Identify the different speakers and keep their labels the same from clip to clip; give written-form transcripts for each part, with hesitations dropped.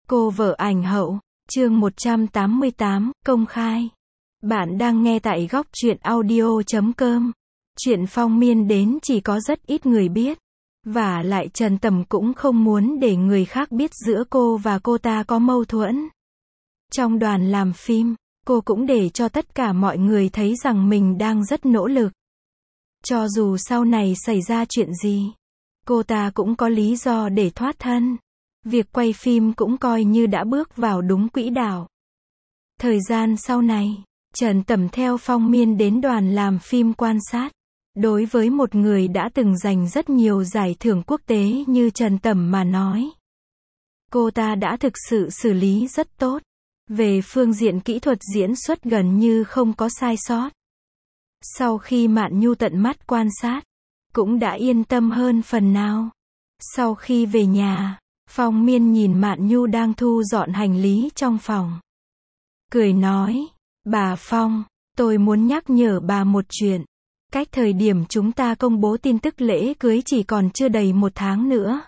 Speaker 1: Cô vợ ảnh hậu, chương 188, công khai. Bạn đang nghe tại góc truyện audio.com. Chuyện Phong Miên đến chỉ có rất ít người biết. Và lại Trần Tầm cũng không muốn để người khác biết giữa cô và cô ta có mâu thuẫn. Trong đoàn làm phim, cô cũng để cho tất cả mọi người thấy rằng mình đang rất nỗ lực. Cho dù sau này xảy ra chuyện gì, cô ta cũng có lý do để thoát thân. Việc quay phim cũng coi như đã bước vào đúng quỹ đạo. Thời gian sau này, Trần Tầm theo Phong Miên đến đoàn làm phim quan sát. Đối với một người đã từng giành rất nhiều giải thưởng quốc tế như Trần Tầm mà nói, cô ta đã thực sự xử lý rất tốt. Về phương diện kỹ thuật diễn xuất gần như không có sai sót. Sau khi Mạn Nhu tận mắt quan sát, cũng đã yên tâm hơn phần nào. Sau khi về nhà, Phong Miên nhìn Mạn Nhu đang thu dọn hành lý trong phòng. Cười nói, bà Phong, tôi muốn nhắc nhở bà một chuyện. Cách thời điểm chúng ta công bố tin tức lễ cưới chỉ còn chưa đầy 1 tháng nữa.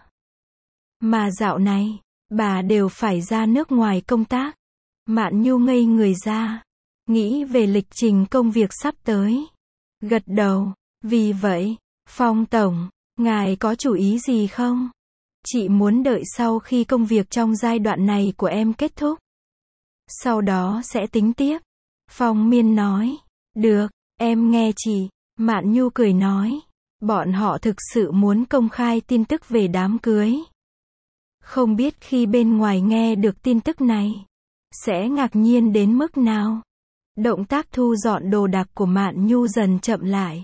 Speaker 1: Mà dạo này, bà đều phải ra nước ngoài công tác. Mạn Nhu ngây người ra, nghĩ về lịch trình công việc sắp tới. Gật đầu, vì vậy, Phong Tổng, ngài có chủ ý gì không? Chị muốn đợi sau khi công việc trong giai đoạn này của em kết thúc. Sau đó sẽ tính tiếp. Phong Miên nói, được, em nghe chị. Mạn Nhu cười nói, bọn họ thực sự muốn công khai tin tức về đám cưới. Không biết khi bên ngoài nghe được tin tức này, sẽ ngạc nhiên đến mức nào. Động tác thu dọn đồ đạc của Mạn Nhu dần chậm lại.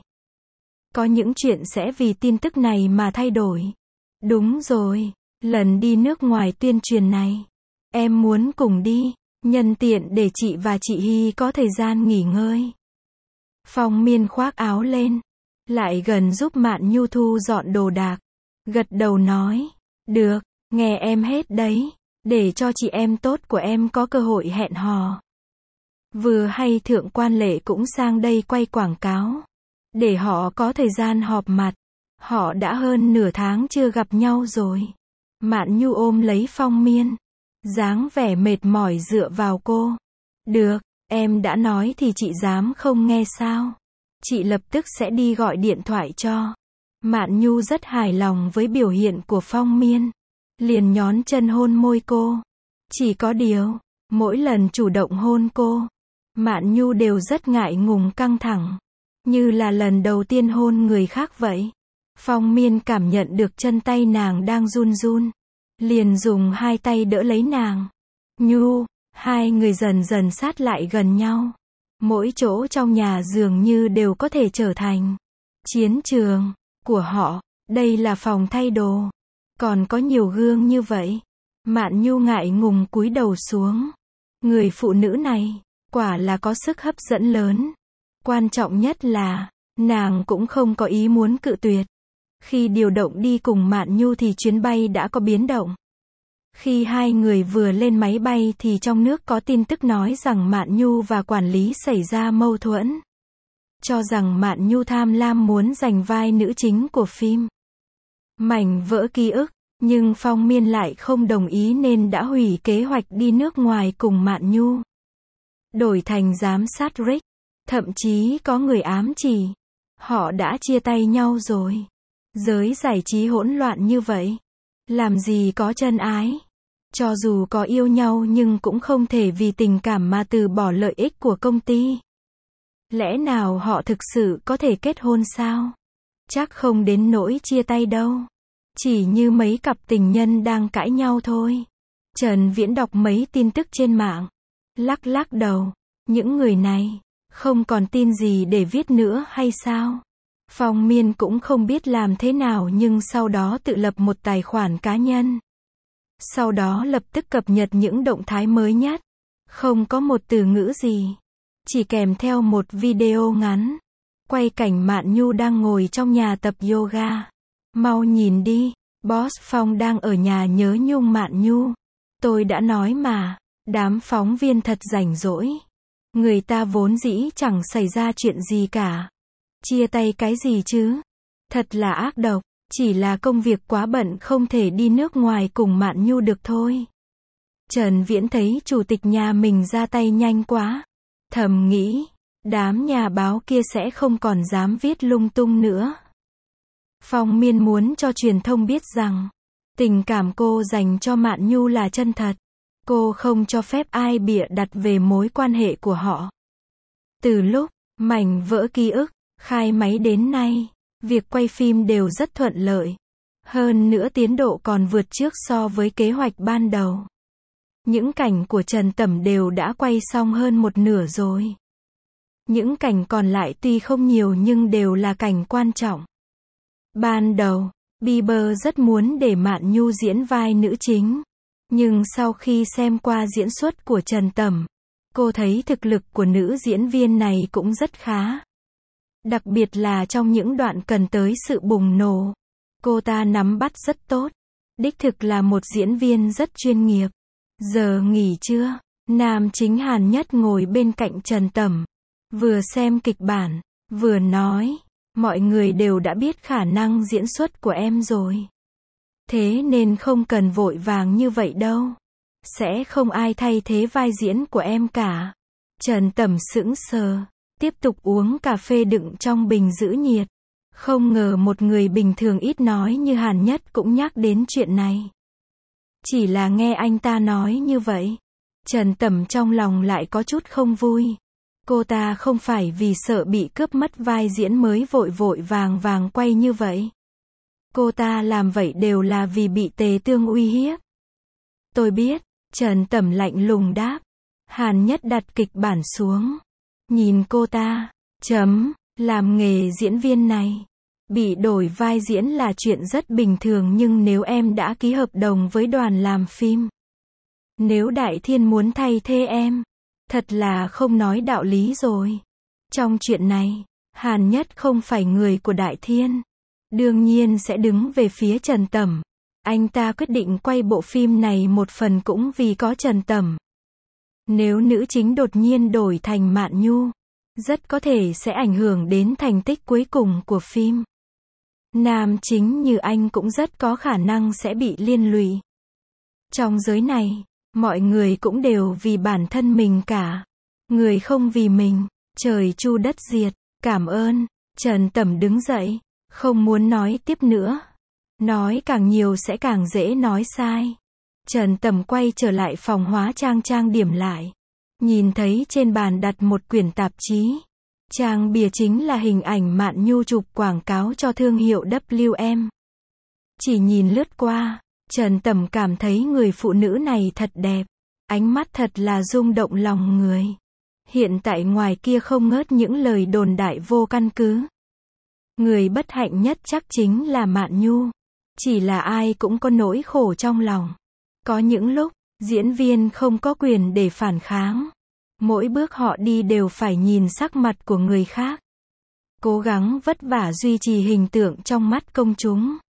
Speaker 1: Có những chuyện sẽ vì tin tức này mà thay đổi. Đúng rồi, lần đi nước ngoài tuyên truyền này, em muốn cùng đi, nhân tiện để chị và chị Hy có thời gian nghỉ ngơi. Phong Miên khoác áo lên, lại gần giúp Mạn Nhu thu dọn đồ đạc. Gật đầu nói, được, nghe em hết đấy, để cho chị em tốt của em có cơ hội hẹn hò. Vừa hay Thượng Quan Lệ cũng sang đây quay quảng cáo, để họ có thời gian họp mặt. Họ đã hơn nửa tháng chưa gặp nhau rồi. Mạn Nhu ôm lấy Phong Miên, dáng vẻ mệt mỏi dựa vào cô. Được, em đã nói thì chị dám không nghe sao? Chị lập tức sẽ đi gọi điện thoại cho. Mạn Nhu rất hài lòng với biểu hiện của Phong Miên, liền nhón chân hôn môi cô. Chỉ có điều, mỗi lần chủ động hôn cô, Mạn Nhu đều rất ngại ngùng căng thẳng, như là lần đầu tiên hôn người khác vậy. Phong Miên cảm nhận được chân tay nàng đang run run, liền dùng 2 tay đỡ lấy nàng. Nhu, hai người dần dần sát lại gần nhau. Mỗi chỗ trong nhà dường như đều có thể trở thành chiến trường của họ. Đây là phòng thay đồ, còn có nhiều gương như vậy. Mạn Nhu ngại ngùng cúi đầu xuống. Người phụ nữ này, quả là có sức hấp dẫn lớn. Quan trọng nhất là, nàng cũng không có ý muốn cự tuyệt. Khi điều động đi cùng Mạn Nhu thì chuyến bay đã có biến động. Khi hai người vừa lên máy bay thì trong nước có tin tức nói rằng Mạn Nhu và quản lý xảy ra mâu thuẫn. Cho rằng Mạn Nhu tham lam muốn giành vai nữ chính của phim Mảnh vỡ ký ức, nhưng Phong Miên lại không đồng ý nên đã hủy kế hoạch đi nước ngoài cùng Mạn Nhu. Đổi thành giám sát Rick, thậm chí có người ám chỉ, họ đã chia tay nhau rồi. Giới giải trí hỗn loạn như vậy, làm gì có chân ái. Cho dù có yêu nhau nhưng cũng không thể vì tình cảm mà từ bỏ lợi ích của công ty. Lẽ nào họ thực sự có thể kết hôn sao? Chắc không đến nỗi chia tay đâu. Chỉ như mấy cặp tình nhân đang cãi nhau thôi. Trần Viễn đọc mấy tin tức trên mạng, lắc lắc đầu. Những người này, không còn tin gì để viết nữa hay sao? Phong Miên cũng không biết làm thế nào nhưng sau đó tự lập một tài khoản cá nhân. Sau đó lập tức cập nhật những động thái mới nhất. Không có một từ ngữ gì. Chỉ kèm theo một video ngắn. Quay cảnh Mạn Nhu đang ngồi trong nhà tập yoga. Mau nhìn đi, Boss Phong đang ở nhà nhớ nhung Mạn Nhu. Tôi đã nói mà, đám phóng viên thật rảnh rỗi. Người ta vốn dĩ chẳng xảy ra chuyện gì cả. Chia tay cái gì chứ? Thật là ác độc. Chỉ là công việc quá bận không thể đi nước ngoài cùng Mạn Nhu được thôi. Trần Viễn thấy chủ tịch nhà mình ra tay nhanh quá. Thầm nghĩ, đám nhà báo kia sẽ không còn dám viết lung tung nữa. Phong Miên muốn cho truyền thông biết rằng, tình cảm cô dành cho Mạn Nhu là chân thật. Cô không cho phép ai bịa đặt về mối quan hệ của họ. Từ lúc mảnh vỡ ký ức khai máy đến nay, việc quay phim đều rất thuận lợi. Hơn nữa tiến độ còn vượt trước so với kế hoạch ban đầu. Những cảnh của Trần Tẩm đều đã quay xong hơn một nửa rồi. Những cảnh còn lại tuy không nhiều nhưng đều là cảnh quan trọng. Ban đầu, Bieber rất muốn để Mạn Nhu diễn vai nữ chính. Nhưng sau khi xem qua diễn xuất của Trần Tẩm, cô thấy thực lực của nữ diễn viên này cũng rất khá. Đặc biệt là trong những đoạn cần tới sự bùng nổ. Cô ta nắm bắt rất tốt. Đích thực là một diễn viên rất chuyên nghiệp. Giờ nghỉ trưa, nam chính Hàn Nhất ngồi bên cạnh Trần Tẩm. Vừa xem kịch bản, vừa nói, mọi người đều đã biết khả năng diễn xuất của em rồi. Thế nên không cần vội vàng như vậy đâu. Sẽ không ai thay thế vai diễn của em cả. Trần Tẩm sững sờ, tiếp tục uống cà phê đựng trong bình giữ nhiệt. Không ngờ một người bình thường ít nói như Hàn Nhất cũng nhắc đến chuyện này. Chỉ là nghe anh ta nói như vậy, Trần Tẩm trong lòng lại có chút không vui. Cô ta không phải vì sợ bị cướp mất vai diễn mới vội vội vàng vàng quay như vậy. Cô ta làm vậy đều là vì bị Tề Tương uy hiếp. Tôi biết, Trần Tẩm lạnh lùng đáp. Hàn Nhất đặt kịch bản xuống. Nhìn cô ta, làm nghề diễn viên này. Bị đổi vai diễn là chuyện rất bình thường nhưng nếu em đã ký hợp đồng với đoàn làm phim. Nếu Đại Thiên muốn thay thế em, thật là không nói đạo lý rồi. Trong chuyện này, Hàn Nhất không phải người của Đại Thiên. Đương nhiên sẽ đứng về phía Trần Tẩm. Anh ta quyết định quay bộ phim này một phần cũng vì có Trần Tẩm. Nếu nữ chính đột nhiên đổi thành Mạn Nhu, rất có thể sẽ ảnh hưởng đến thành tích cuối cùng của phim. Nam chính như anh cũng rất có khả năng sẽ bị liên lụy. Trong giới này, mọi người cũng đều vì bản thân mình cả. Người không vì mình, trời chu đất diệt. Cảm ơn. Trần Tẩm đứng dậy, không muốn nói tiếp nữa. Nói càng nhiều sẽ càng dễ nói sai. Trần Tẩm quay trở lại phòng hóa trang trang điểm lại. Nhìn thấy trên bàn đặt một quyển tạp chí. Trang bìa chính là hình ảnh Mạn Nhu chụp quảng cáo cho thương hiệu WM. Chỉ nhìn lướt qua, Trần Tẩm cảm thấy người phụ nữ này thật đẹp. Ánh mắt thật là rung động lòng người. Hiện tại ngoài kia không ngớt những lời đồn đại vô căn cứ. Người bất hạnh nhất chắc chính là Mạn Nhu. Chỉ là ai cũng có nỗi khổ trong lòng. Có những lúc, diễn viên không có quyền để phản kháng. Mỗi bước họ đi đều phải nhìn sắc mặt của người khác. Cố gắng vất vả duy trì hình tượng trong mắt công chúng.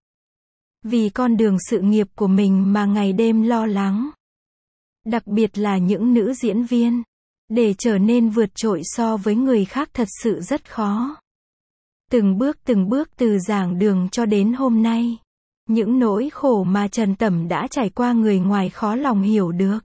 Speaker 1: Vì con đường sự nghiệp của mình mà ngày đêm lo lắng. Đặc biệt là những nữ diễn viên. Để trở nên vượt trội so với người khác thật sự rất khó. Từng bước từ giảng đường cho đến hôm nay. Những nỗi khổ mà Trần Tẩm đã trải qua người ngoài khó lòng hiểu được.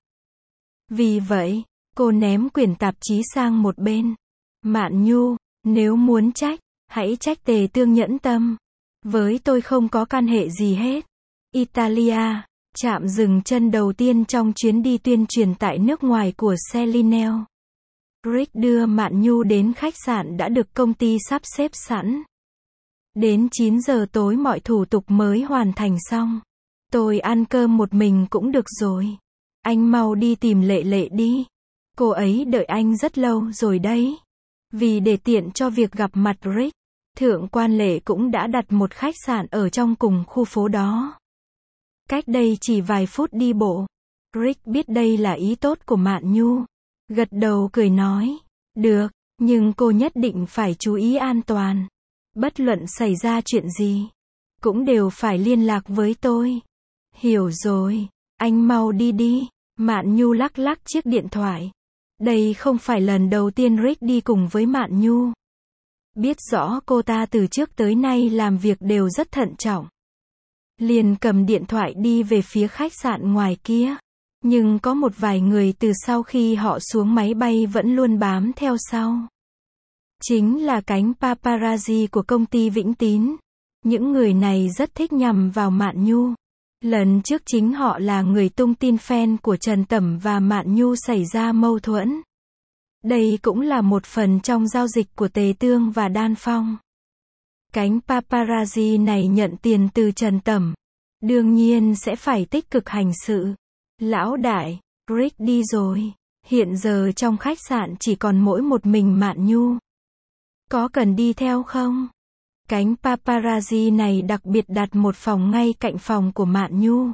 Speaker 1: Vì vậy, cô ném quyển tạp chí sang một bên. Mạn Nhu, nếu muốn trách, hãy trách Tề Tương nhẫn tâm. Với tôi không có can hệ gì hết. Italia, chạm dừng chân đầu tiên trong chuyến đi tuyên truyền tại nước ngoài của Celine. Rick đưa Mạn Nhu đến khách sạn đã được công ty sắp xếp sẵn. Đến 9 giờ tối mọi thủ tục mới hoàn thành xong. Tôi ăn cơm một mình cũng được rồi. Anh mau đi tìm Lệ Lệ đi. Cô ấy đợi anh rất lâu rồi đấy. Vì để tiện cho việc gặp mặt Rick, Thượng quan Lệ cũng đã đặt một khách sạn ở trong cùng khu phố đó. Cách đây chỉ vài phút đi bộ. Rick biết đây là ý tốt của Mạn Nhu. Gật đầu cười nói, được, nhưng cô nhất định phải chú ý an toàn. Bất luận xảy ra chuyện gì, cũng đều phải liên lạc với tôi. Hiểu rồi, anh mau đi đi. Mạn Nhu lắc lắc chiếc điện thoại. Đây không phải lần đầu tiên Rick đi cùng với Mạn Nhu. Biết rõ cô ta từ trước tới nay làm việc đều rất thận trọng. Liền cầm điện thoại đi về phía khách sạn ngoài kia. Nhưng có một vài người từ sau khi họ xuống máy bay vẫn luôn bám theo sau. Chính là cánh paparazzi của công ty Vĩnh Tín. Những người này rất thích nhằm vào Mạn Nhu. Lần trước chính họ là người tung tin fan của Trần Tẩm và Mạn Nhu xảy ra mâu thuẫn. Đây cũng là một phần trong giao dịch của Tề Tương và Đan Phong. Cánh paparazzi này nhận tiền từ Trần Tẩm. Đương nhiên sẽ phải tích cực hành sự. Lão đại, Rick đi rồi. Hiện giờ trong khách sạn chỉ còn mỗi một mình Mạn Nhu. Có cần đi theo không? Cánh paparazzi này đặc biệt đặt một phòng ngay cạnh phòng của Mạn Nhu.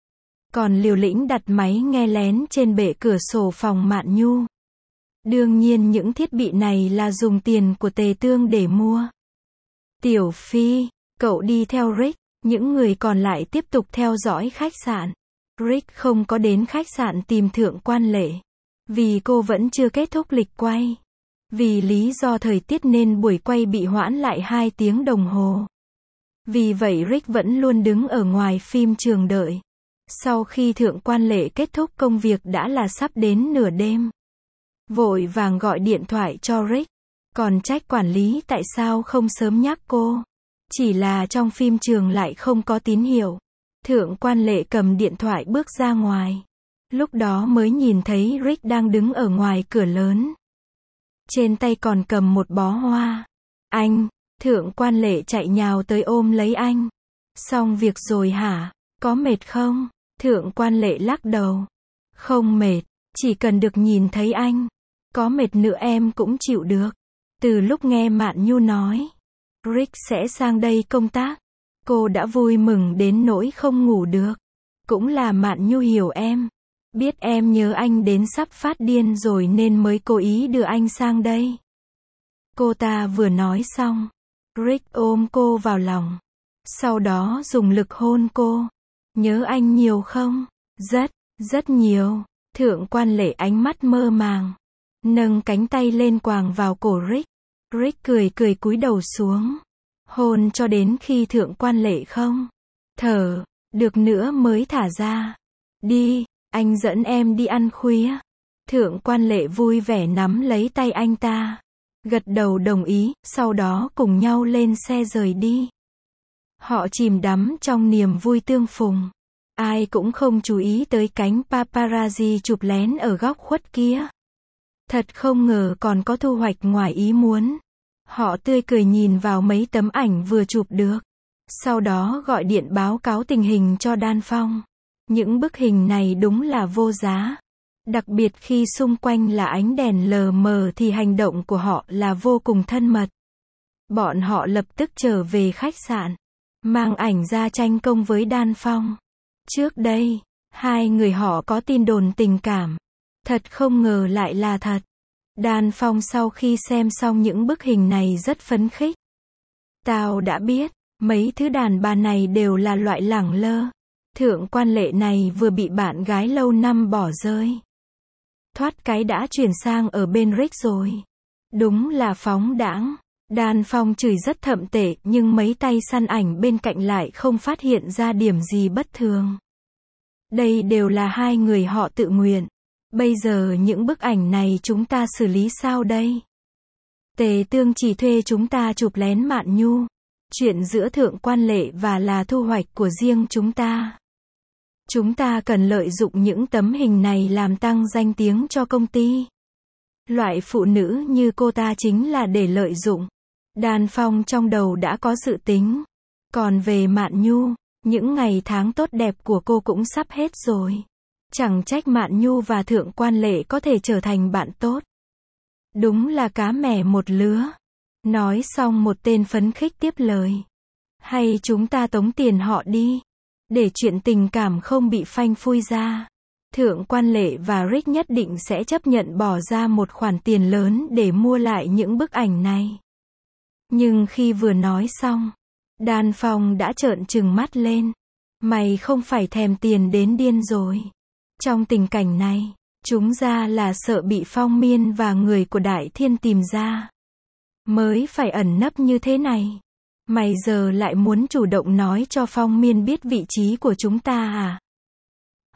Speaker 1: Còn liều lĩnh đặt máy nghe lén trên bệ cửa sổ phòng Mạn Nhu. Đương nhiên những thiết bị này là dùng tiền của Tề Tương để mua. Tiểu Phi, cậu đi theo Rick, những người còn lại tiếp tục theo dõi khách sạn. Rick không có đến khách sạn tìm Thượng Quan Lệ. Vì cô vẫn chưa kết thúc lịch quay. Vì lý do thời tiết nên buổi quay bị hoãn lại 2 tiếng đồng hồ. Vì vậy Rick vẫn luôn đứng ở ngoài phim trường đợi. Sau khi Thượng Quan Lệ kết thúc công việc đã là sắp đến nửa đêm. Vội vàng gọi điện thoại cho Rick. Còn trách quản lý tại sao không sớm nhắc cô. Chỉ là trong phim trường lại không có tín hiệu. Thượng Quan Lệ cầm điện thoại bước ra ngoài. Lúc đó mới nhìn thấy Rick đang đứng ở ngoài cửa lớn. Trên tay còn cầm một bó hoa. Anh, Thượng Quan Lệ chạy nhào tới ôm lấy anh. Xong việc rồi hả? Có mệt không? Thượng Quan Lệ lắc đầu. Không mệt, chỉ cần được nhìn thấy anh. Có mệt nữa em cũng chịu được. Từ lúc nghe Mạn Nhu nói Rick sẽ sang đây công tác, cô đã vui mừng đến nỗi không ngủ được. Cũng là Mạn Nhu hiểu em. Biết em nhớ anh đến sắp phát điên rồi nên mới cố ý đưa anh sang đây. Cô ta vừa nói xong, Rick ôm cô vào lòng. Sau đó dùng lực hôn cô. Nhớ anh nhiều không? Rất nhiều. Thượng Quan Lệ ánh mắt mơ màng. Nâng cánh tay lên quàng vào cổ Rick. Rick cười cúi đầu xuống. Hôn cho đến khi Thượng Quan Lệ không thở được nữa mới thả ra. Đi, anh dẫn em đi ăn khuya. Thượng Quan Lệ vui vẻ nắm lấy tay anh ta. Gật đầu đồng ý, sau đó cùng nhau lên xe rời đi. Họ chìm đắm trong niềm vui tương phùng. Ai cũng không chú ý tới cánh paparazzi chụp lén ở góc khuất kia. Thật không ngờ còn có thu hoạch ngoài ý muốn. Họ tươi cười nhìn vào mấy tấm ảnh vừa chụp được. Sau đó gọi điện báo cáo tình hình cho Đan Phong. Những bức hình này đúng là vô giá. Đặc biệt khi xung quanh là ánh đèn lờ mờ thì hành động của họ là vô cùng thân mật. Bọn họ lập tức trở về khách sạn. Mang ảnh ra tranh công với Đan Phong. Trước đây, hai người họ có tin đồn tình cảm. Thật không ngờ lại là thật. Đan Phong sau khi xem xong những bức hình này rất phấn khích. Tao đã biết, mấy thứ đàn bà này đều là loại lẳng lơ. Thượng Quan Lệ này vừa bị bạn gái lâu năm bỏ rơi. Thoát cái đã chuyển sang ở bên Rick rồi. Đúng là phóng đãng. Đan Phong chửi rất thậm tệ nhưng mấy tay săn ảnh bên cạnh lại không phát hiện ra điểm gì bất thường. Đây đều là hai người họ tự nguyện. Bây giờ những bức ảnh này chúng ta xử lý sao đây? Tề Tương chỉ thuê chúng ta chụp lén Mạn Nhu. Chuyện giữa Thượng Quan Lệ và là thu hoạch của riêng chúng ta. Chúng ta cần lợi dụng những tấm hình này làm tăng danh tiếng cho công ty. Loại phụ nữ như cô ta chính là để lợi dụng. Đan Phong trong đầu đã có dự tính. Còn về Mạn Nhu, những ngày tháng tốt đẹp của cô cũng sắp hết rồi. Chẳng trách Mạn Nhu và Thượng Quan Lệ có thể trở thành bạn tốt. Đúng là cá mè một lứa. Nói xong một tên phấn khích tiếp lời. Hay chúng ta tống tiền họ đi. Để chuyện tình cảm không bị phanh phui ra. Thượng Quan Lệ và Rick nhất định sẽ chấp nhận bỏ ra một khoản tiền lớn để mua lại những bức ảnh này. Nhưng khi vừa nói xong, Đan Phong đã trợn trừng mắt lên. Mày không phải thèm tiền đến điên rồi. Trong tình cảnh này, chúng ra là sợ bị Phong Miên và người của Đại Thiên tìm ra. Mới phải ẩn nấp như thế này. Mày giờ lại muốn chủ động nói cho Phong Miên biết vị trí của chúng ta à?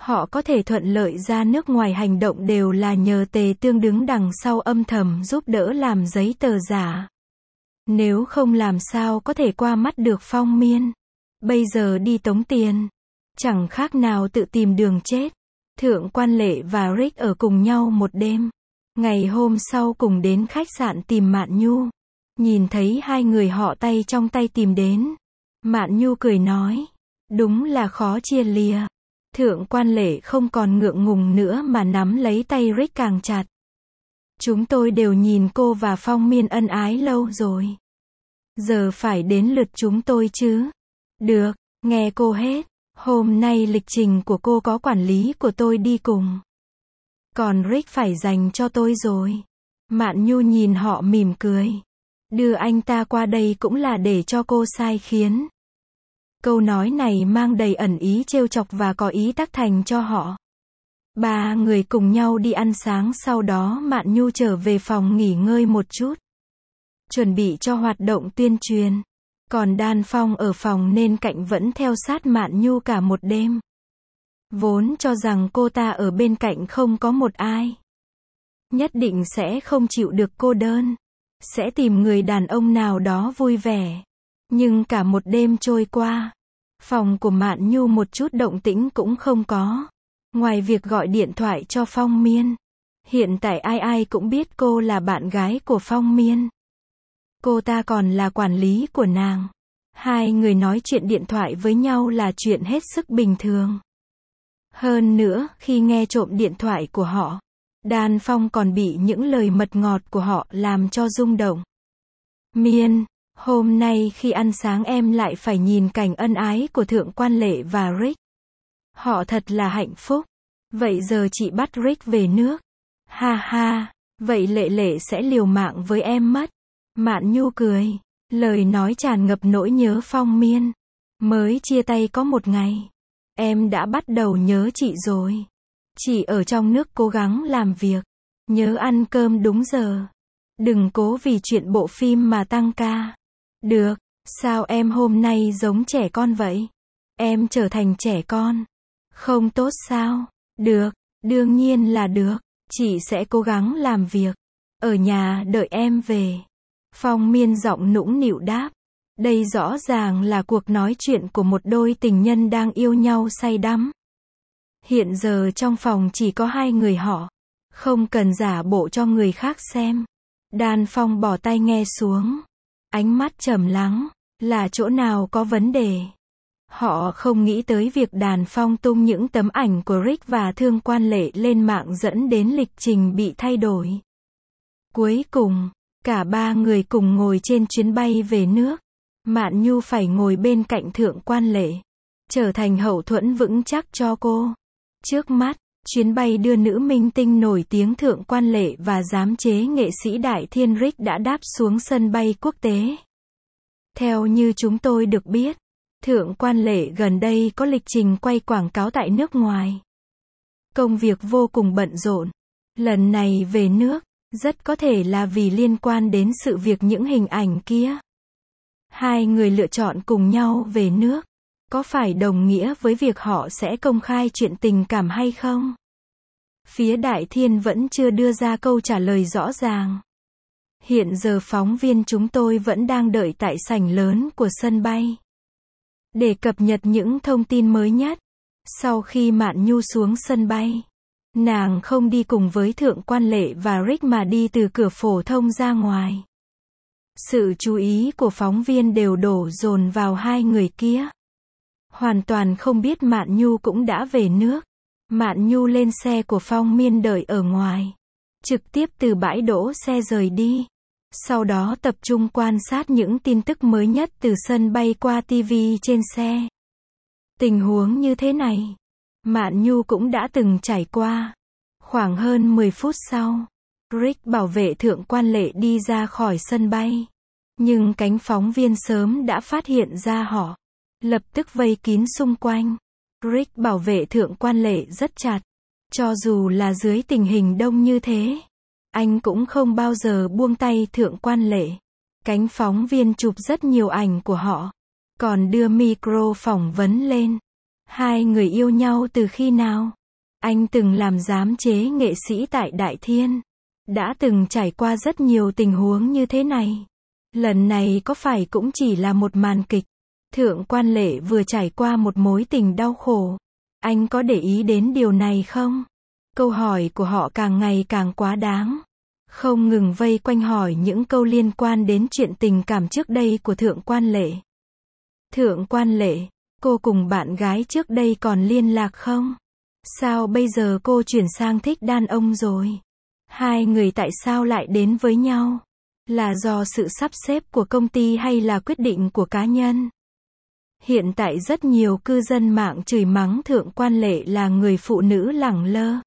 Speaker 1: Họ có thể thuận lợi ra nước ngoài hành động đều là nhờ Tề Tương đứng đằng sau âm thầm giúp đỡ làm giấy tờ giả. Nếu không làm sao có thể qua mắt được Phong Miên. Bây giờ đi tống tiền, chẳng khác nào tự tìm đường chết. Thượng Quan Lệ và Rick ở cùng nhau một đêm. Ngày hôm sau cùng đến khách sạn tìm Mạn Nhu. Nhìn thấy hai người họ tay trong tay tìm đến. Mạn Nhu cười nói, đúng là khó chia lìa. Thượng Quan Lệ không còn ngượng ngùng nữa mà nắm lấy tay Rick càng chặt. Chúng tôi đều nhìn cô và Phong Miên ân ái lâu rồi. Giờ phải đến lượt chúng tôi chứ. Được, nghe cô hết. Hôm nay lịch trình của cô có quản lý của tôi đi cùng. Còn Rick phải dành cho tôi rồi. Mạn Nhu nhìn họ mỉm cười. Đưa anh ta qua đây cũng là để cho cô sai khiến. Câu nói này mang đầy ẩn ý trêu chọc và có ý tác thành cho họ. Ba người cùng nhau đi ăn sáng, sau đó Mạn Nhu trở về phòng nghỉ ngơi một chút. Chuẩn bị cho hoạt động tuyên truyền. Còn Đan Phong ở phòng nên cạnh vẫn theo sát Mạn Nhu cả một đêm. Vốn cho rằng cô ta ở bên cạnh không có một ai. Nhất định sẽ không chịu được cô đơn. Sẽ tìm người đàn ông nào đó vui vẻ. Nhưng cả một đêm trôi qua, phòng của Mạn Nhu một chút động tĩnh cũng không có. Ngoài việc gọi điện thoại cho Phong Miên. Hiện tại ai ai cũng biết cô là bạn gái của Phong Miên. Cô ta còn là quản lý của nàng. Hai người nói chuyện điện thoại với nhau là chuyện hết sức bình thường. Hơn nữa, khi nghe trộm điện thoại của họ, Đan Phong còn bị những lời mật ngọt của họ làm cho rung động. Miên, hôm nay khi ăn sáng em lại phải nhìn cảnh ân ái của Thượng Quan Lệ và Rick. Họ thật là hạnh phúc. Vậy giờ chị bắt Rick về nước. Ha ha, vậy Lệ Lệ sẽ liều mạng với em mất. Mạn Nhu cười, lời nói tràn ngập nỗi nhớ Phong Miên. Mới chia tay có một ngày, em đã bắt đầu nhớ chị rồi. Chị ở trong nước cố gắng làm việc, nhớ ăn cơm đúng giờ. Đừng cố vì chuyện bộ phim mà tăng ca. Được, sao em hôm nay giống trẻ con vậy? Em trở thành trẻ con. Không tốt sao? Được, đương nhiên là được. Chị sẽ cố gắng làm việc. Ở nhà đợi em về. Phong Miên giọng nũng nịu đáp. Đây rõ ràng là cuộc nói chuyện của một đôi tình nhân đang yêu nhau say đắm. Hiện giờ trong phòng chỉ có hai người họ. Không cần giả bộ cho người khác xem. Đan Phong bỏ tai nghe xuống. Ánh mắt trầm lắng. Là chỗ nào có vấn đề? Họ không nghĩ tới việc Đan Phong tung những tấm ảnh của Rick và Thượng Quan Lệ lên mạng dẫn đến lịch trình bị thay đổi. Cuối cùng, cả ba người cùng ngồi trên chuyến bay về nước. Mạn Nhu phải ngồi bên cạnh Thượng Quan Lệ, trở thành hậu thuẫn vững chắc cho cô. Trước mắt, chuyến bay đưa nữ minh tinh nổi tiếng Thượng Quan Lệ và giám chế nghệ sĩ Đại Thiên Rick đã đáp xuống sân bay quốc tế. Theo như chúng tôi được biết, Thượng Quan Lệ gần đây có lịch trình quay quảng cáo tại nước ngoài. Công việc vô cùng bận rộn. Lần này về nước, rất có thể là vì liên quan đến sự việc những hình ảnh kia. Hai người lựa chọn cùng nhau về nước. Có phải đồng nghĩa với việc họ sẽ công khai chuyện tình cảm hay không? Phía Đại Thiên vẫn chưa đưa ra câu trả lời rõ ràng. Hiện giờ phóng viên chúng tôi vẫn đang đợi tại sảnh lớn của sân bay, để cập nhật những thông tin mới nhất. Sau khi Mạn Nhu xuống sân bay, nàng không đi cùng với Thượng Quan Lệ và Rick mà đi từ cửa phổ thông ra ngoài. Sự chú ý của phóng viên đều đổ dồn vào hai người kia. Hoàn toàn không biết Mạn Nhu cũng đã về nước. Mạn Nhu lên xe của Phong Miên đợi ở ngoài. Trực tiếp từ bãi đỗ xe rời đi. Sau đó tập trung quan sát những tin tức mới nhất từ sân bay qua TV trên xe. Tình huống như thế này, Mạn Nhu cũng đã từng trải qua. Khoảng hơn 10 phút sau, Rick bảo vệ Thượng Quan Lệ đi ra khỏi sân bay. Nhưng cánh phóng viên sớm đã phát hiện ra họ. Lập tức vây kín xung quanh. Rick bảo vệ Thượng Quan Lệ rất chặt. Cho dù là dưới tình hình đông như thế, anh cũng không bao giờ buông tay Thượng Quan Lệ. Cánh phóng viên chụp rất nhiều ảnh của họ, còn đưa micro phỏng vấn lên. Hai người yêu nhau từ khi nào? Anh từng làm giám chế nghệ sĩ tại Đại Thiên. Đã từng trải qua rất nhiều tình huống như thế này. Lần này có phải cũng chỉ là một màn kịch? Thượng quan Lệ vừa trải qua một mối tình đau khổ. Anh có để ý đến điều này không? Câu hỏi của họ càng ngày càng quá đáng. Không ngừng vây quanh hỏi những câu liên quan đến chuyện tình cảm trước đây của Thượng quan Lệ. Thượng quan Lệ, cô cùng bạn gái trước đây còn liên lạc không? Sao bây giờ cô chuyển sang thích đàn ông rồi? Hai người tại sao lại đến với nhau? Là do sự sắp xếp của công ty hay là quyết định của cá nhân? Hiện tại rất nhiều cư dân mạng chửi mắng Thượng quan Lệ là người phụ nữ lẳng lơ.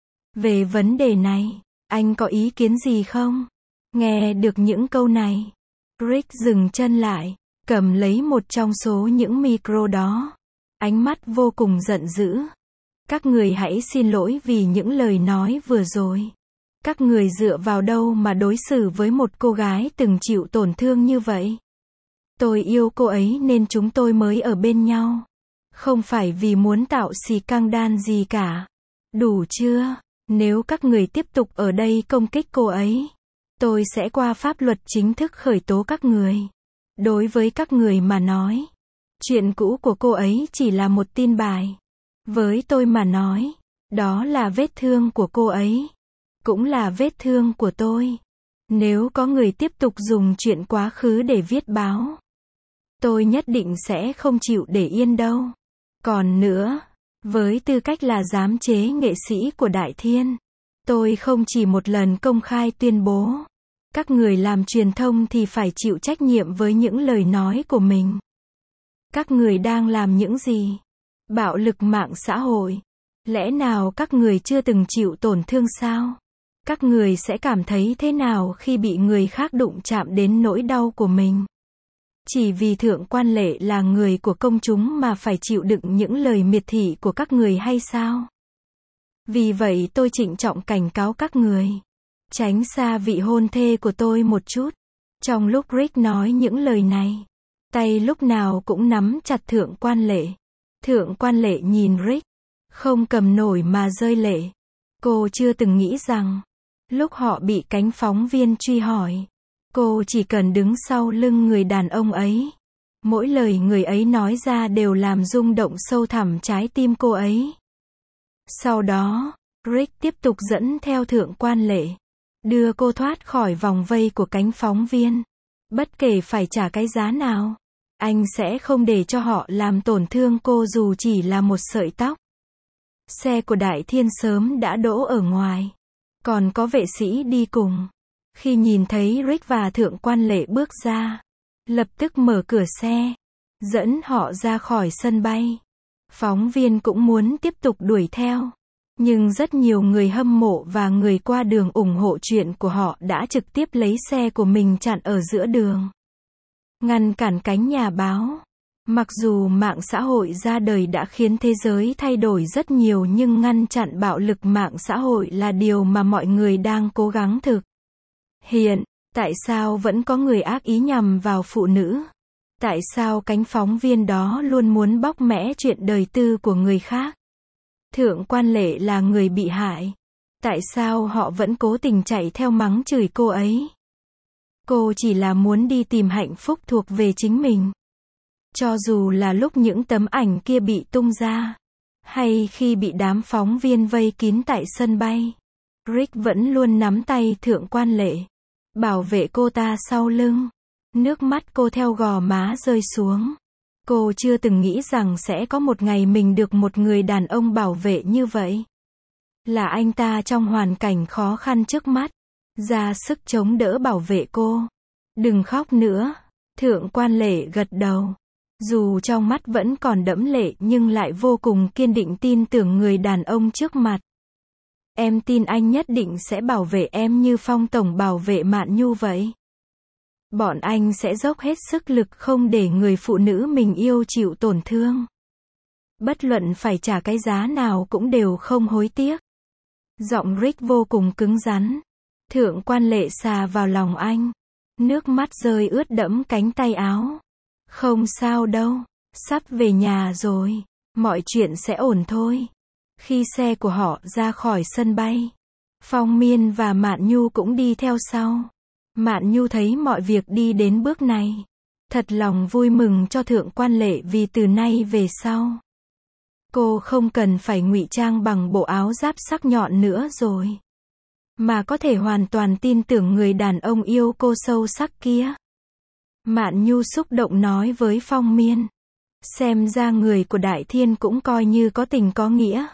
Speaker 1: Về vấn đề này, anh có ý kiến gì không? Nghe được những câu này, Rick dừng chân lại, cầm lấy một trong số những micro đó. Ánh mắt vô cùng giận dữ. Các người hãy xin lỗi vì những lời nói vừa rồi. Các người dựa vào đâu mà đối xử với một cô gái từng chịu tổn thương như vậy? Tôi yêu cô ấy nên chúng tôi mới ở bên nhau. Không phải vì muốn tạo scandal gì cả. Đủ chưa? Nếu các người tiếp tục ở đây công kích cô ấy, tôi sẽ qua pháp luật chính thức khởi tố các người. Đối với các người mà nói, chuyện cũ của cô ấy chỉ là một tin bài. Với tôi mà nói, đó là vết thương của cô ấy. Cũng là vết thương của tôi. Nếu có người tiếp tục dùng chuyện quá khứ để viết báo, tôi nhất định sẽ không chịu để yên đâu. Còn nữa, với tư cách là giám chế nghệ sĩ của Đại Thiên, tôi không chỉ một lần công khai tuyên bố, các người làm truyền thông thì phải chịu trách nhiệm với những lời nói của mình. Các người đang làm những gì? Bạo lực mạng xã hội. Lẽ nào các người chưa từng chịu tổn thương sao? Các người sẽ cảm thấy thế nào khi bị người khác đụng chạm đến nỗi đau của mình? Chỉ vì Thượng quan Lệ là người của công chúng mà phải chịu đựng những lời miệt thị của các người hay sao? Vì vậy tôi trịnh trọng cảnh cáo các người. Tránh xa vị hôn thê của tôi một chút. Trong lúc Rick nói những lời này, tay lúc nào cũng nắm chặt Thượng quan Lệ. Thượng quan Lệ nhìn Rick, không cầm nổi mà rơi lệ. Cô chưa từng nghĩ rằng, lúc họ bị cánh phóng viên truy hỏi, cô chỉ cần đứng sau lưng người đàn ông ấy. Mỗi lời người ấy nói ra đều làm rung động sâu thẳm trái tim cô ấy. Sau đó, Rick tiếp tục dẫn theo Thượng quan Lệ, đưa cô thoát khỏi vòng vây của cánh phóng viên. Bất kể phải trả cái giá nào, anh sẽ không để cho họ làm tổn thương cô dù chỉ là một sợi tóc. Xe của Đại Thiên sớm đã đỗ ở ngoài. Còn có vệ sĩ đi cùng. Khi nhìn thấy Rick và Thượng quan Lệ bước ra, lập tức mở cửa xe, dẫn họ ra khỏi sân bay. Phóng viên cũng muốn tiếp tục đuổi theo. Nhưng rất nhiều người hâm mộ và người qua đường ủng hộ chuyện của họ đã trực tiếp lấy xe của mình chặn ở giữa đường, ngăn cản cánh nhà báo. Mặc dù mạng xã hội ra đời đã khiến thế giới thay đổi rất nhiều nhưng ngăn chặn bạo lực mạng xã hội là điều mà mọi người đang cố gắng thực hiện. Tại sao vẫn có người ác ý nhằm vào phụ nữ? Tại sao cánh phóng viên đó luôn muốn bóc mẽ chuyện đời tư của người khác? Thượng quan Lệ là người bị hại. Tại sao họ vẫn cố tình chạy theo mắng chửi cô ấy? Cô chỉ là muốn đi tìm hạnh phúc thuộc về chính mình. Cho dù là lúc những tấm ảnh kia bị tung ra, hay khi bị đám phóng viên vây kín tại sân bay, Rick vẫn luôn nắm tay Thượng quan Lệ, bảo vệ cô ta sau lưng. Nước mắt cô theo gò má rơi xuống. Cô chưa từng nghĩ rằng sẽ có một ngày mình được một người đàn ông bảo vệ như vậy. Là anh ta trong hoàn cảnh khó khăn trước mắt, ra sức chống đỡ bảo vệ cô. Đừng khóc nữa. Thượng quan Lệ gật đầu. Dù trong mắt vẫn còn đẫm lệ nhưng lại vô cùng kiên định tin tưởng người đàn ông trước mặt. Em tin anh nhất định sẽ bảo vệ em như Phong tổng bảo vệ Mạn Nhu vậy. Bọn anh sẽ dốc hết sức lực không để người phụ nữ mình yêu chịu tổn thương. Bất luận phải trả cái giá nào cũng đều không hối tiếc. Giọng Rick vô cùng cứng rắn. Thượng quan Lệ xà vào lòng anh. Nước mắt rơi ướt đẫm cánh tay áo. Không sao đâu, sắp về nhà rồi. Mọi chuyện sẽ ổn thôi. Khi xe của họ ra khỏi sân bay, Phong Miên và Mạn Nhu cũng đi theo sau. Mạn Nhu thấy mọi việc đi đến bước này, thật lòng vui mừng cho Thượng Quan Lệ vì từ nay về sau, cô không cần phải ngụy trang bằng bộ áo giáp sắc nhọn nữa rồi, mà có thể hoàn toàn tin tưởng người đàn ông yêu cô sâu sắc kia. Mạn Nhu xúc động nói với Phong Miên, xem ra người của Đại Thiên cũng coi như có tình có nghĩa.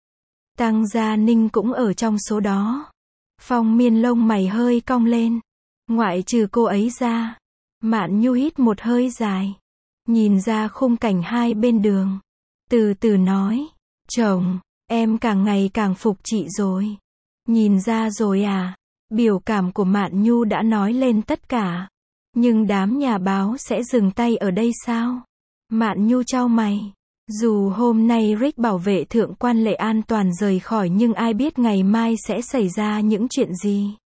Speaker 1: Tăng Gia Ninh cũng ở trong số đó. Phong Miên lông mày hơi cong lên. Ngoại trừ cô ấy ra. Mạn Nhu hít một hơi dài, nhìn ra khung cảnh hai bên đường, từ từ nói, chồng, em càng ngày càng phục chị rồi. Nhìn ra rồi à? Biểu cảm của Mạn Nhu đã nói lên tất cả. Nhưng đám nhà báo sẽ dừng tay ở đây sao? Mạn Nhu chau mày. Dù hôm nay Rick bảo vệ Thượng Quan Lệ an toàn rời khỏi, nhưng ai biết ngày mai sẽ xảy ra những chuyện gì.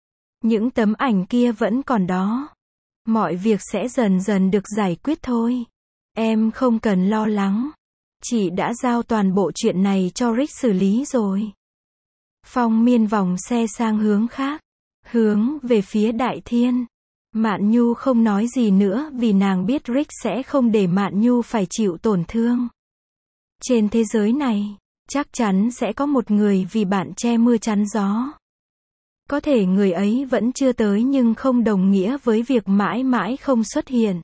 Speaker 1: Những tấm ảnh kia vẫn còn đó. Mọi việc sẽ dần dần được giải quyết thôi. Em không cần lo lắng. Chị đã giao toàn bộ chuyện này cho Rick xử lý rồi. Phong Miên vòng xe sang hướng khác, hướng về phía Đại Thiên. Mạn Nhu không nói gì nữa vì nàng biết Rick sẽ không để Mạn Nhu phải chịu tổn thương. Trên thế giới này, chắc chắn sẽ có một người vì bạn che mưa chắn gió. Có thể người ấy vẫn chưa tới nhưng không đồng nghĩa với việc mãi mãi không xuất hiện.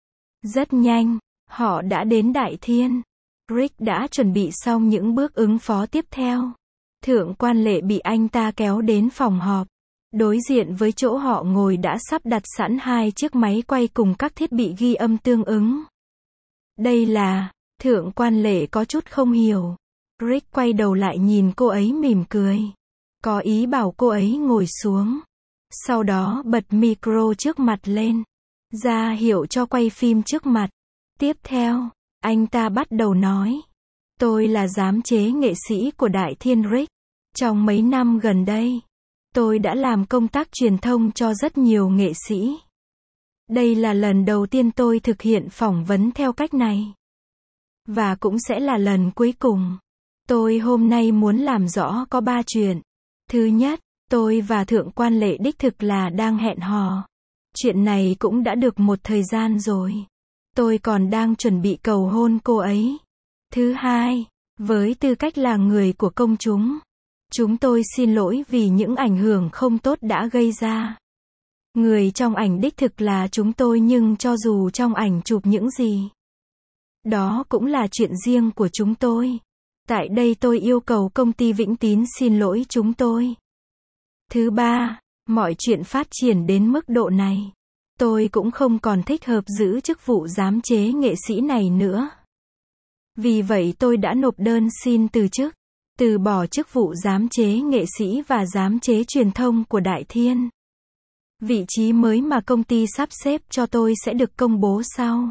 Speaker 1: Rất nhanh, họ đã đến Đại Thiên. Rick đã chuẩn bị xong những bước ứng phó tiếp theo. Thượng Quan Lệ bị anh ta kéo đến phòng họp. Đối diện với chỗ họ ngồi đã sắp đặt sẵn hai chiếc máy quay cùng các thiết bị ghi âm tương ứng. Đây là... Thượng Quan Lệ có chút không hiểu. Rick quay đầu lại nhìn cô ấy mỉm cười. Có ý bảo cô ấy ngồi xuống. Sau đó bật micro trước mặt lên, ra hiệu cho quay phim trước mặt. Tiếp theo, anh ta bắt đầu nói. Tôi là giám chế nghệ sĩ của Đại Thiên Rick. Trong mấy năm gần đây, tôi đã làm công tác truyền thông cho rất nhiều nghệ sĩ. Đây là lần đầu tiên tôi thực hiện phỏng vấn theo cách này. Và cũng sẽ là lần cuối cùng. Tôi hôm nay muốn làm rõ có 3 chuyện. Thứ nhất, tôi và Thượng Quan Lệ đích thực là đang hẹn hò. Chuyện này cũng đã được một thời gian rồi. Tôi còn đang chuẩn bị cầu hôn cô ấy. Thứ hai, với tư cách là người của công chúng tôi xin lỗi vì những ảnh hưởng không tốt đã gây ra. Người trong ảnh đích thực là chúng tôi, nhưng cho dù trong ảnh chụp những gì, đó cũng là chuyện riêng của chúng tôi. Tại đây tôi yêu cầu công ty Vĩnh Tín xin lỗi chúng tôi. Thứ ba, mọi chuyện phát triển đến mức độ này, tôi cũng không còn thích hợp giữ chức vụ giám chế nghệ sĩ này nữa. Vì vậy tôi đã nộp đơn xin từ chức, từ bỏ chức vụ giám chế nghệ sĩ và giám chế truyền thông của Đại Thiên. Vị trí mới mà công ty sắp xếp cho tôi sẽ được công bố sau.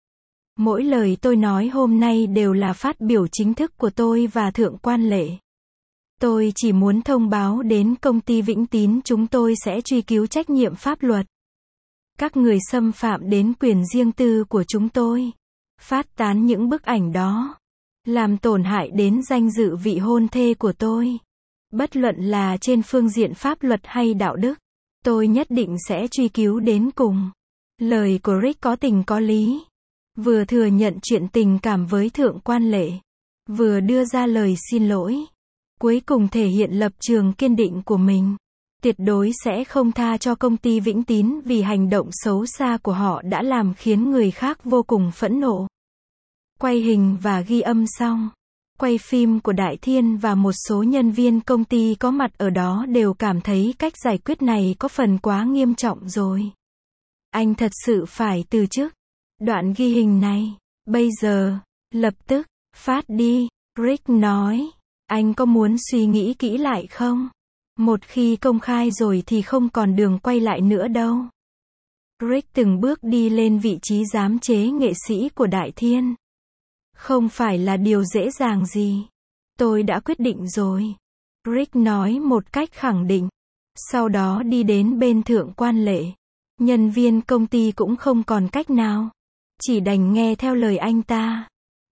Speaker 1: Mỗi lời tôi nói hôm nay đều là phát biểu chính thức của tôi và Thượng Quan Lệ. Tôi chỉ muốn thông báo đến công ty Vĩnh Tín chúng tôi sẽ truy cứu trách nhiệm pháp luật. Các người xâm phạm đến quyền riêng tư của chúng tôi, phát tán những bức ảnh đó, làm tổn hại đến danh dự vị hôn thê của tôi. Bất luận là trên phương diện pháp luật hay đạo đức, tôi nhất định sẽ truy cứu đến cùng. Lời của Rick có tình có lý. Vừa thừa nhận chuyện tình cảm với Thượng Quan Lệ, vừa đưa ra lời xin lỗi. Cuối cùng thể hiện lập trường kiên định của mình. Tuyệt đối sẽ không tha cho công ty Vĩnh Tín vì hành động xấu xa của họ đã làm khiến người khác vô cùng phẫn nộ. Quay hình và ghi âm xong, quay phim của Đại Thiên và một số nhân viên công ty có mặt ở đó đều cảm thấy cách giải quyết này có phần quá nghiêm trọng rồi. Anh thật sự phải từ chức. Đoạn ghi hình này, bây giờ, lập tức, phát đi. Rick nói, anh có muốn suy nghĩ kỹ lại không? Một khi công khai rồi thì không còn đường quay lại nữa đâu. Rick từng bước đi lên vị trí giám chế nghệ sĩ của Đại Thiên. Không phải là điều dễ dàng gì. Tôi đã quyết định rồi. Rick nói một cách khẳng định. Sau đó đi đến bên Thượng Quan Lệ. Nhân viên công ty cũng không còn cách nào, chỉ đành nghe theo lời anh ta.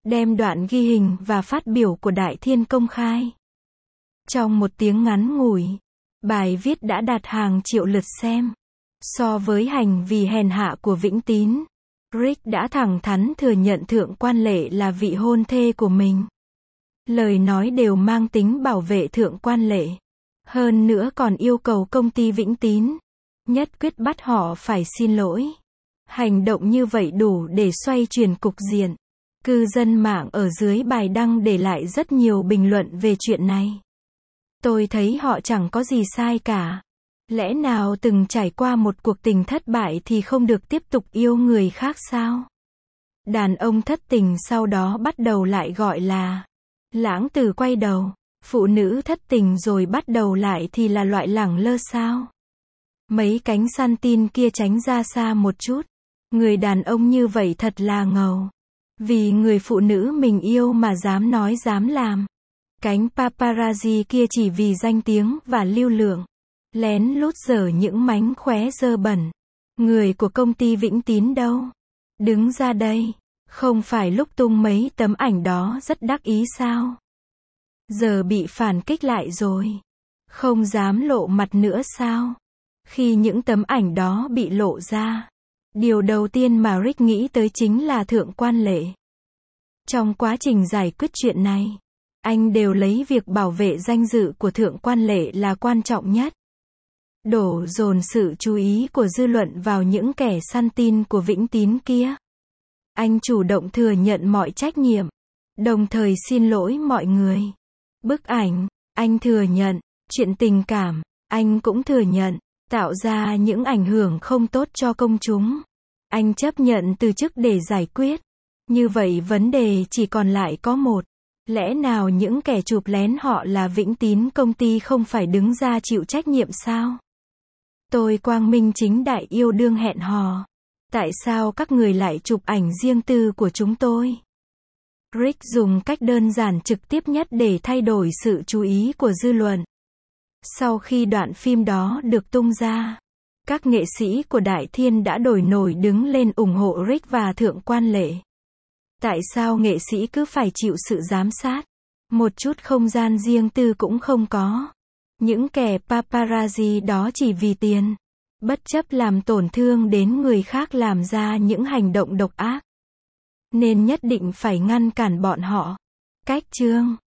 Speaker 1: đem đoạn ghi hình và phát biểu của Đại Thiên công khai. Trong một tiếng ngắn ngủi, bài viết đã đạt hàng triệu lượt xem. So với hành vi hèn hạ của Vĩnh Tín, Rick đã thẳng thắn thừa nhận Thượng Quan Lệ là vị hôn thê của mình. Lời nói đều mang tính bảo vệ Thượng Quan Lệ. Hơn nữa còn yêu cầu công ty Vĩnh Tín nhất quyết bắt họ phải xin lỗi. Hành động như vậy đủ để xoay chuyển cục diện. Cư dân mạng ở dưới bài đăng để lại rất nhiều bình luận về chuyện này. Tôi thấy họ chẳng có gì sai cả. Lẽ nào từng trải qua một cuộc tình thất bại thì không được tiếp tục yêu người khác sao? Đàn ông thất tình sau đó bắt đầu lại gọi là lãng tử quay đầu. Phụ nữ thất tình rồi bắt đầu lại thì là loại lẳng lơ sao? Mấy cánh săn tin kia tránh ra xa một chút. Người đàn ông như vậy thật là ngầu. Vì người phụ nữ mình yêu mà dám nói dám làm. Cánh paparazzi kia chỉ vì danh tiếng và lưu lượng. Lén lút giở những mánh khóe dơ bẩn. Người của công ty Vĩnh Tín đâu? Đứng ra đây. Không phải lúc tung mấy tấm ảnh đó rất đắc ý sao? Giờ bị phản kích lại rồi. Không dám lộ mặt nữa sao? Khi những tấm ảnh đó bị lộ ra, điều đầu tiên mà Rick nghĩ tới chính là Thượng Quan Lệ. Trong quá trình giải quyết chuyện này, anh đều lấy việc bảo vệ danh dự của Thượng Quan Lệ là quan trọng nhất. Đổ dồn sự chú ý của dư luận vào những kẻ săn tin của Vĩnh Tín kia. Anh chủ động thừa nhận mọi trách nhiệm, đồng thời xin lỗi mọi người. Bức ảnh, anh thừa nhận. Chuyện tình cảm, anh cũng thừa nhận. Tạo ra những ảnh hưởng không tốt cho công chúng. Anh chấp nhận từ chức để giải quyết. Như vậy vấn đề chỉ còn lại có một. Lẽ nào những kẻ chụp lén họ là Vĩnh Tín công ty không phải đứng ra chịu trách nhiệm sao? Tôi quang minh chính đại yêu đương hẹn hò. Tại sao các người lại chụp ảnh riêng tư của chúng tôi? Rick dùng cách đơn giản trực tiếp nhất để thay đổi sự chú ý của dư luận. Sau khi đoạn phim đó được tung ra, các nghệ sĩ của Đại Thiên đã đổi nổi đứng lên ủng hộ Rick và Thượng Quan Lệ. Tại sao nghệ sĩ cứ phải chịu sự giám sát? Một chút không gian riêng tư cũng không có. Những kẻ paparazzi đó chỉ vì tiền, bất chấp làm tổn thương đến người khác làm ra những hành động độc ác. Nên nhất định phải ngăn cản bọn họ. Cách chương